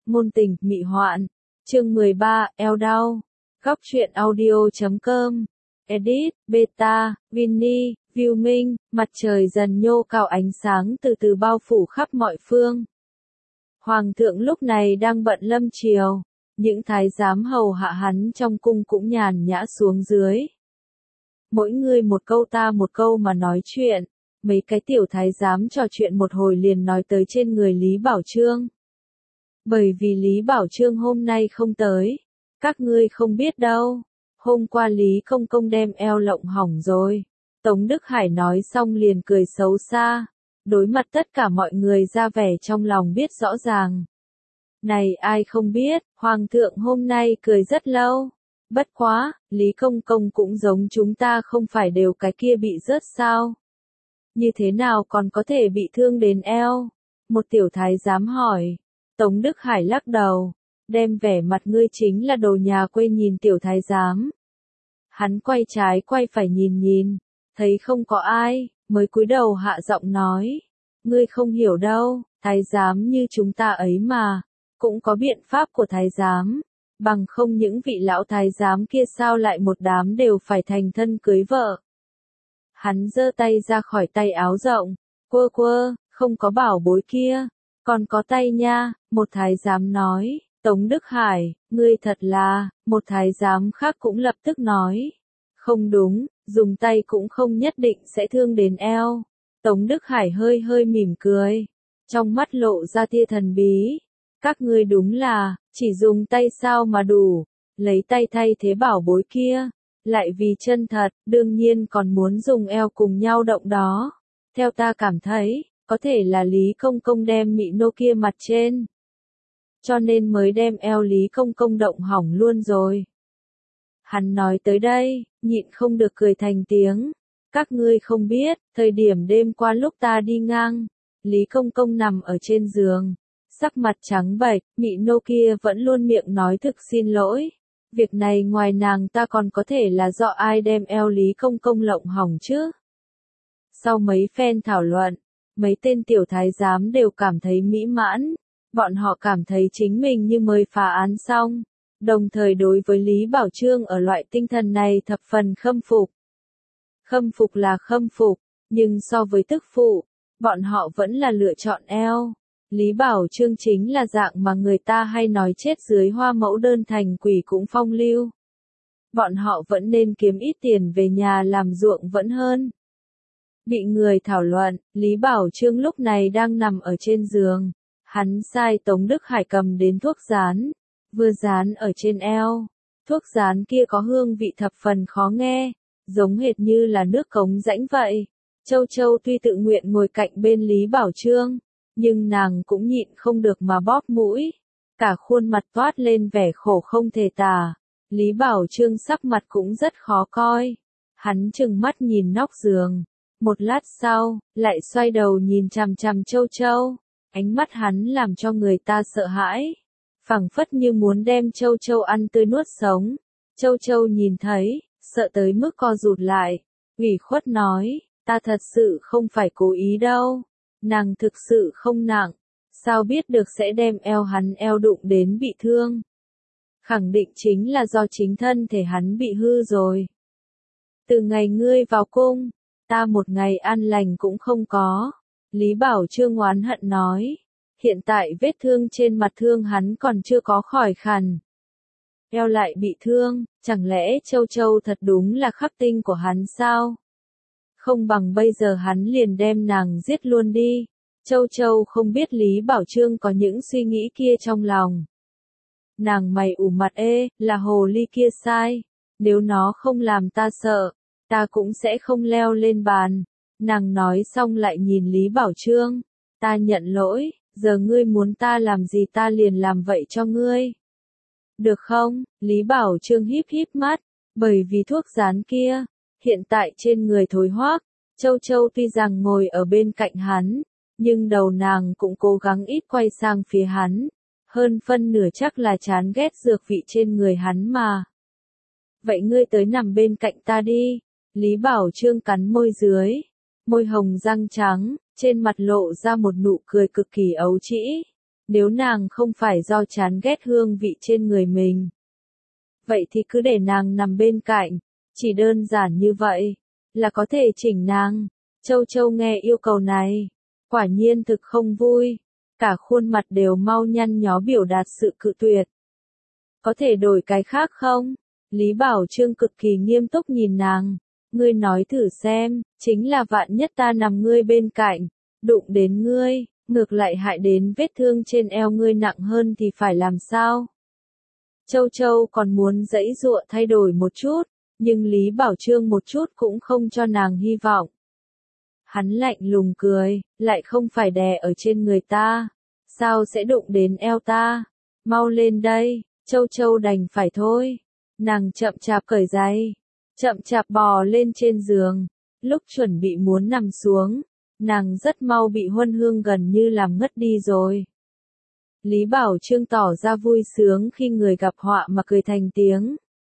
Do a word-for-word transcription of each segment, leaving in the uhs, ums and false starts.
ngôn tình, mị hoạn. Chương mười ba, eo đau. Góc truyện audio chấm com. Edit, Beta, Vinny, View Minh, mặt trời dần nhô cao, ánh sáng từ từ bao phủ khắp mọi phương. Hoàng thượng lúc này đang bận lâm triều, những thái giám hầu hạ hắn trong cung cũng nhàn nhã xuống dưới. Mỗi người một câu ta một câu mà nói chuyện, mấy cái tiểu thái giám trò chuyện một hồi liền nói tới trên người Lý Bảo Chương. Bởi vì Lý Bảo Chương hôm nay không tới, các ngươi không biết đâu, hôm qua Lý Công Công đem eo lộng hỏng rồi. Tống Đức Hải nói xong liền cười xấu xa, đối mặt tất cả mọi người ra vẻ trong lòng biết rõ ràng. Này ai không biết, Hoàng thượng hôm nay cười rất lâu. Bất quá, Lý Công Công cũng giống chúng ta không phải đều cái kia bị rớt sao? Như thế nào còn có thể bị thương đến eo? Một tiểu thái giám hỏi. Tống Đức Hải lắc đầu, đem vẻ mặt ngươi chính là đồ nhà quê nhìn tiểu thái giám. Hắn quay trái quay phải nhìn nhìn, thấy không có ai, mới cúi đầu hạ giọng nói. Ngươi không hiểu đâu, thái giám như chúng ta ấy mà, cũng có biện pháp của thái giám. Bằng không những vị lão thái giám kia sao lại một đám đều phải thành thân cưới vợ. Hắn giơ tay ra khỏi tay áo rộng, quơ quơ, không có bảo bối kia, còn có tay nha, một thái giám nói. Tống Đức Hải, ngươi thật là, một thái giám khác cũng lập tức nói. Không đúng, dùng tay cũng không nhất định sẽ thương đến eo. Tống Đức Hải hơi hơi mỉm cười, trong mắt lộ ra tia thần bí. Các ngươi đúng là, chỉ dùng tay sao mà đủ, lấy tay thay thế bảo bối kia, lại vì chân thật, đương nhiên còn muốn dùng eo cùng nhau động đó. Theo ta cảm thấy, có thể là Lý Công Công đem mị nô kia mặt trên, cho nên mới đem eo Lý Công Công động hỏng luôn rồi. Hắn nói tới đây, nhịn không được cười thành tiếng. Các ngươi không biết, thời điểm đêm qua lúc ta đi ngang, Lý Công Công nằm ở trên giường, sắc mặt trắng bệch, mị nô kia vẫn luôn miệng nói thực xin lỗi. Việc này ngoài nàng ta còn có thể là do ai đem eo Lý Công Công lộng hỏng chứ? Sau mấy phen thảo luận, mấy tên tiểu thái giám đều cảm thấy mỹ mãn. Bọn họ cảm thấy chính mình như mới phá án xong, đồng thời đối với Lý Bảo Chương ở loại tinh thần này thập phần khâm phục. Khâm phục là khâm phục, nhưng so với tức phụ, bọn họ vẫn là lựa chọn eo. Lý Bảo Chương chính là dạng mà người ta hay nói chết dưới hoa mẫu đơn thành quỷ cũng phong lưu. Bọn họ vẫn nên kiếm ít tiền về nhà làm ruộng vẫn hơn. Bị người thảo luận, Lý Bảo Chương lúc này đang nằm ở trên giường. Hắn sai Tống Đức Hải cầm đến thuốc dán, vừa dán ở trên eo. Thuốc dán kia có hương vị thập phần khó nghe, giống hệt như là nước cống rãnh vậy. Châu Châu tuy tự nguyện ngồi cạnh bên Lý Bảo Chương, nhưng nàng cũng nhịn không được mà bóp mũi. Cả khuôn mặt toát lên vẻ khổ không thể tả. Lý Bảo Chương sắc mặt cũng rất khó coi. Hắn trừng mắt nhìn nóc giường. Một lát sau, lại xoay đầu nhìn chằm chằm Châu Châu. Ánh mắt hắn làm cho người ta sợ hãi, phảng phất như muốn đem Châu Châu ăn tươi nuốt sống. Châu Châu nhìn thấy, sợ tới mức co rụt lại, ủy khuất nói, ta thật sự không phải cố ý đâu, nàng thực sự không nặng, sao biết được sẽ đem eo hắn eo đụng đến bị thương. Khẳng định chính là do chính thân thể hắn bị hư rồi. Từ ngày ngươi vào cung, ta một ngày an lành cũng không có. Lý Bảo Chương oán hận nói, hiện tại vết thương trên mặt thương hắn còn chưa có khỏi hẳn. Eo lại bị thương, chẳng lẽ Châu Châu thật đúng là khắc tinh của hắn sao? Không bằng bây giờ hắn liền đem nàng giết luôn đi. Châu Châu không biết Lý Bảo Chương có những suy nghĩ kia trong lòng. Nàng mày ủ mặt ê, là hồ ly kia sai. Nếu nó không làm ta sợ, ta cũng sẽ không leo lên bàn. Nàng nói xong lại nhìn Lý Bảo Chương, ta nhận lỗi, giờ ngươi muốn ta làm gì ta liền làm vậy cho ngươi. Được không? Lý Bảo Chương híp híp mắt, bởi vì thuốc dán kia, hiện tại trên người thối hoác, Châu Châu tuy rằng ngồi ở bên cạnh hắn, nhưng đầu nàng cũng cố gắng ít quay sang phía hắn, hơn phân nửa chắc là chán ghét dược vị trên người hắn mà. Vậy ngươi tới nằm bên cạnh ta đi, Lý Bảo Chương cắn môi dưới. Môi hồng răng trắng, trên mặt lộ ra một nụ cười cực kỳ ấu trĩ. Nếu nàng không phải do chán ghét hương vị trên người mình, vậy thì cứ để nàng nằm bên cạnh, chỉ đơn giản như vậy, là có thể chỉnh nàng. Châu Châu nghe yêu cầu này, quả nhiên thực không vui, cả khuôn mặt đều mau nhăn nhó biểu đạt sự cự tuyệt. Có thể đổi cái khác không? Lý Bảo Trương cực kỳ nghiêm túc nhìn nàng, ngươi nói thử xem, chính là vạn nhất ta nằm ngươi bên cạnh, đụng đến ngươi, ngược lại hại đến vết thương trên eo ngươi nặng hơn thì phải làm sao? Châu Châu còn muốn giãy giụa thay đổi một chút, nhưng Lý Bảo Trương một chút cũng không cho nàng hy vọng. Hắn lạnh lùng cười, lại không phải đè ở trên người ta, sao sẽ đụng đến eo ta? Mau lên đây, Châu Châu đành phải thôi. Nàng chậm chạp cởi giày, chậm chạp bò lên trên giường, lúc chuẩn bị muốn nằm xuống, nàng rất mau bị Huân Hương gần như làm ngất đi rồi. Lý Bảo Trương tỏ ra vui sướng khi người gặp họa mà cười thành tiếng.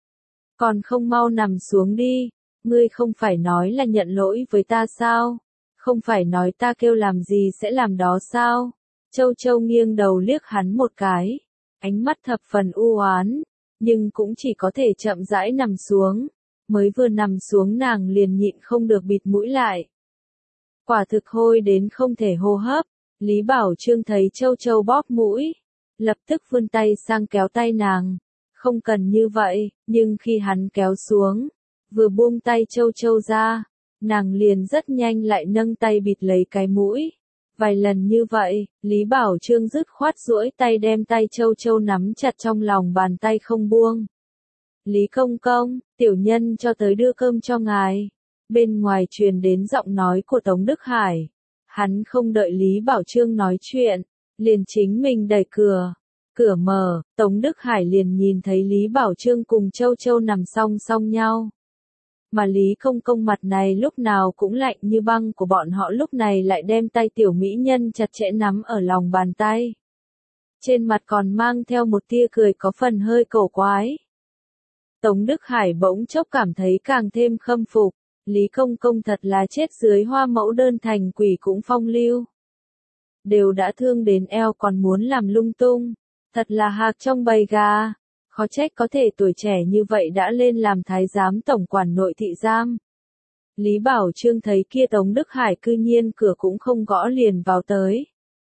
Còn không mau nằm xuống đi, ngươi không phải nói là nhận lỗi với ta sao? Không phải nói ta kêu làm gì sẽ làm đó sao? Châu Châu nghiêng đầu liếc hắn một cái, ánh mắt thập phần u oán, nhưng cũng chỉ có thể chậm rãi nằm xuống. Mới vừa nằm xuống nàng liền nhịn không được bịt mũi lại. Quả thực hôi đến không thể hô hấp. Lý Bảo Trương thấy Châu Châu bóp mũi, lập tức vươn tay sang kéo tay nàng. Không cần như vậy, nhưng khi hắn kéo xuống, vừa buông tay Châu Châu ra, nàng liền rất nhanh lại nâng tay bịt lấy cái mũi. Vài lần như vậy, Lý Bảo Trương dứt khoát duỗi tay đem tay Châu Châu nắm chặt trong lòng bàn tay không buông. Lý công công, tiểu nhân cho tới đưa cơm cho ngài. Bên ngoài truyền đến giọng nói của Tống Đức Hải. Hắn không đợi Lý Bảo Trương nói chuyện, liền chính mình đẩy cửa. Cửa mở, Tống Đức Hải liền nhìn thấy Lý Bảo Trương cùng Châu Châu nằm song song nhau. Mà Lý công công mặt này lúc nào cũng lạnh như băng của bọn họ lúc này lại đem tay tiểu mỹ nhân chặt chẽ nắm ở lòng bàn tay. Trên mặt còn mang theo một tia cười có phần hơi cổ quái. Tống Đức Hải bỗng chốc cảm thấy càng thêm khâm phục, Lý công công thật là chết dưới hoa mẫu đơn thành quỷ cũng phong lưu. Đều đã thương đến eo còn muốn làm lung tung, thật là hạc trong bầy gà. Khó trách có thể tuổi trẻ như vậy đã lên làm thái giám tổng quản nội thị giám. Lý Bảo Trương thấy kia Tống Đức Hải cư nhiên cửa cũng không gõ liền vào tới.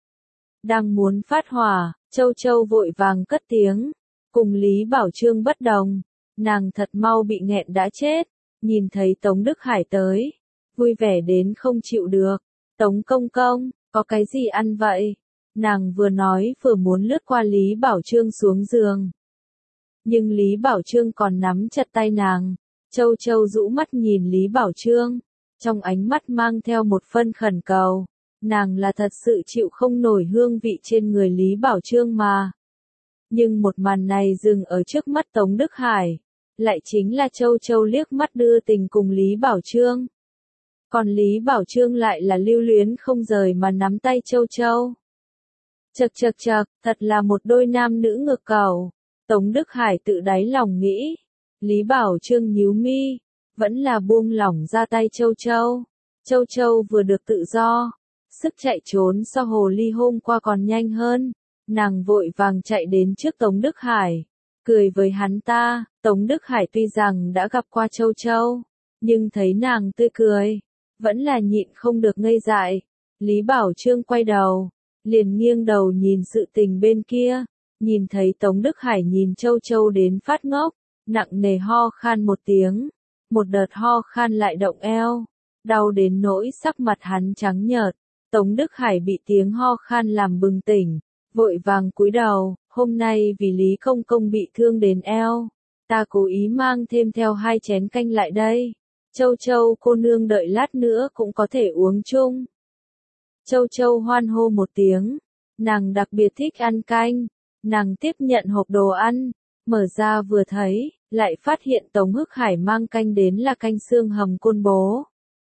Đang muốn phát hỏa, Châu Châu vội vàng cất tiếng. Cùng Lý Bảo Trương bất đồng, nàng thật mau bị nghẹn đã chết. Nhìn thấy Tống Đức Hải tới, vui vẻ đến không chịu được. Tống công công, có cái gì ăn vậy? Nàng vừa nói vừa muốn lướt qua Lý Bảo Trương xuống giường. Nhưng Lý Bảo Trương còn nắm chặt tay nàng. Châu Châu rũ mắt nhìn Lý Bảo Trương, trong ánh mắt mang theo một phân khẩn cầu. Nàng là thật sự chịu không nổi hương vị trên người Lý Bảo Trương mà. Nhưng một màn này dừng ở trước mắt Tống Đức Hải, lại chính là Châu Châu liếc mắt đưa tình cùng Lý Bảo Trương. Còn Lý Bảo Trương lại là lưu luyến không rời mà nắm tay Châu Châu. Chậc chậc chậc, thật là một đôi nam nữ ngược cầu. Tống Đức Hải tự đáy lòng nghĩ. Lý Bảo Trương nhíu mi, vẫn là buông lỏng ra tay Châu Châu. Châu Châu vừa được tự do, sức chạy trốn so hồ ly hôm qua còn nhanh hơn. Nàng vội vàng chạy đến trước Tống Đức Hải, cười với hắn ta. Tống Đức Hải tuy rằng đã gặp qua Châu Châu, nhưng thấy nàng tươi cười, vẫn là nhịn không được ngây dại. Lý Bảo Trương quay đầu, liền nghiêng đầu nhìn sự tình bên kia, nhìn thấy Tống Đức Hải nhìn Châu Châu đến phát ngốc, nặng nề ho khan một tiếng, một đợt ho khan lại động eo, đau đến nỗi sắc mặt hắn trắng nhợt. Tống Đức Hải bị tiếng ho khan làm bừng tỉnh, vội vàng cúi đầu, hôm nay vì Lý công công bị thương đến eo, ta cố ý mang thêm theo hai chén canh lại đây. Châu Châu cô nương đợi lát nữa cũng có thể uống chung. Châu Châu hoan hô một tiếng, nàng đặc biệt thích ăn canh, nàng tiếp nhận hộp đồ ăn, mở ra vừa thấy, lại phát hiện Tống Hức Hải mang canh đến là canh xương hầm côn bố.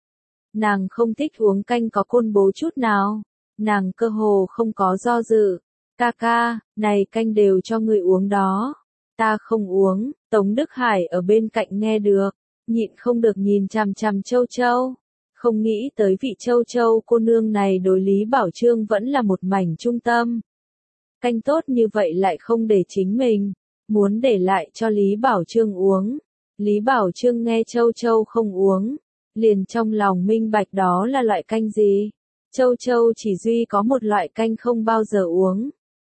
Nàng không thích uống canh có côn bố chút nào, nàng cơ hồ không có do dự. Ca ca, này canh đều cho người uống đó. Ta không uống. Tống Đức Hải ở bên cạnh nghe được, nhịn không được nhìn chằm chằm Châu Châu. Không nghĩ tới vị Châu Châu cô nương này đối Lý Bảo Trương vẫn là một mảnh trung tâm. Canh tốt như vậy lại không để chính mình, muốn để lại cho Lý Bảo Trương uống. Lý Bảo Trương nghe Châu Châu không uống, liền trong lòng minh bạch đó là loại canh gì. Châu Châu chỉ duy có một loại canh không bao giờ uống.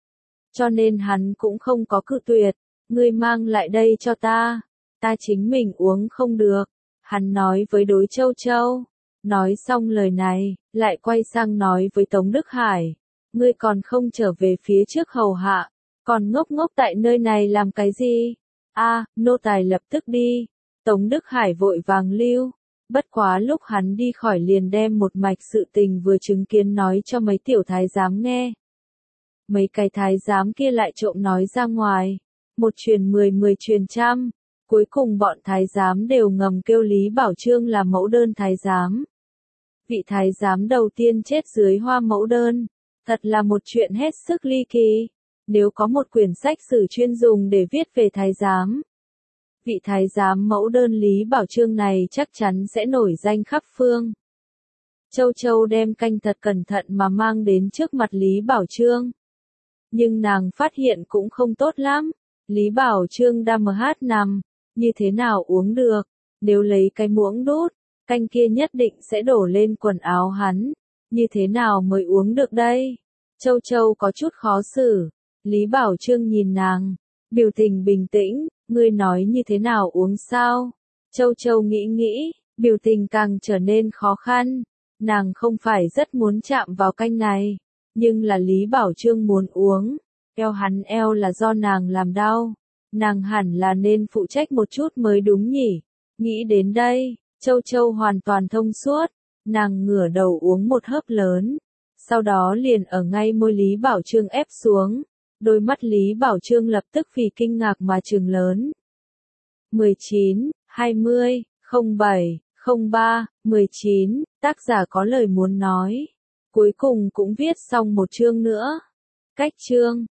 Cho nên hắn cũng không có cự tuyệt, ngươi mang lại đây cho ta, ta chính mình uống không được. Hắn nói với đối Châu Châu, nói xong lời này, lại quay sang nói với Tống Đức Hải, ngươi còn không trở về phía trước hầu hạ, còn ngốc ngốc tại nơi này làm cái gì? A, nô tài lập tức đi. Tống Đức Hải vội vàng lưu, bất quá lúc hắn đi khỏi liền đem một mạch sự tình vừa chứng kiến nói cho mấy tiểu thái giám nghe. Mấy cái thái giám kia lại trộm nói ra ngoài, một truyền mười mười truyền trăm, cuối cùng bọn thái giám đều ngầm kêu Lý Bảo Trương là mẫu đơn thái giám. Vị thái giám đầu tiên chết dưới hoa mẫu đơn, thật là một chuyện hết sức ly kỳ, nếu có một quyển sách sử chuyên dùng để viết về thái giám. Vị thái giám mẫu đơn Lý Bảo Trương này chắc chắn sẽ nổi danh khắp phương. Châu Châu đem canh thật cẩn thận mà mang đến trước mặt Lý Bảo Trương. Nhưng nàng phát hiện cũng không tốt lắm, Lý Bảo Trương đam mờ hát nằm, như thế nào uống được, nếu lấy cái muỗng đút, canh kia nhất định sẽ đổ lên quần áo hắn, như thế nào mới uống được đây? Châu Châu có chút khó xử, Lý Bảo Trương nhìn nàng, biểu tình bình tĩnh, ngươi nói như thế nào uống sao? Châu Châu nghĩ nghĩ, biểu tình càng trở nên khó khăn, nàng không phải rất muốn chạm vào canh này, nhưng là Lý Bảo Trương muốn uống, eo hắn eo là do nàng làm đau, nàng hẳn là nên phụ trách một chút mới đúng nhỉ. Nghĩ đến đây, Châu Châu hoàn toàn thông suốt, nàng ngửa đầu uống một hớp lớn, sau đó liền ở ngay môi Lý Bảo Trương ép xuống, đôi mắt Lý Bảo Trương lập tức vì kinh ngạc mà trừng lớn. mười chín, hai mươi, không bảy, không ba, mười chín, tác giả có lời muốn nói. Cuối cùng cũng viết xong một chương nữa. Cách chương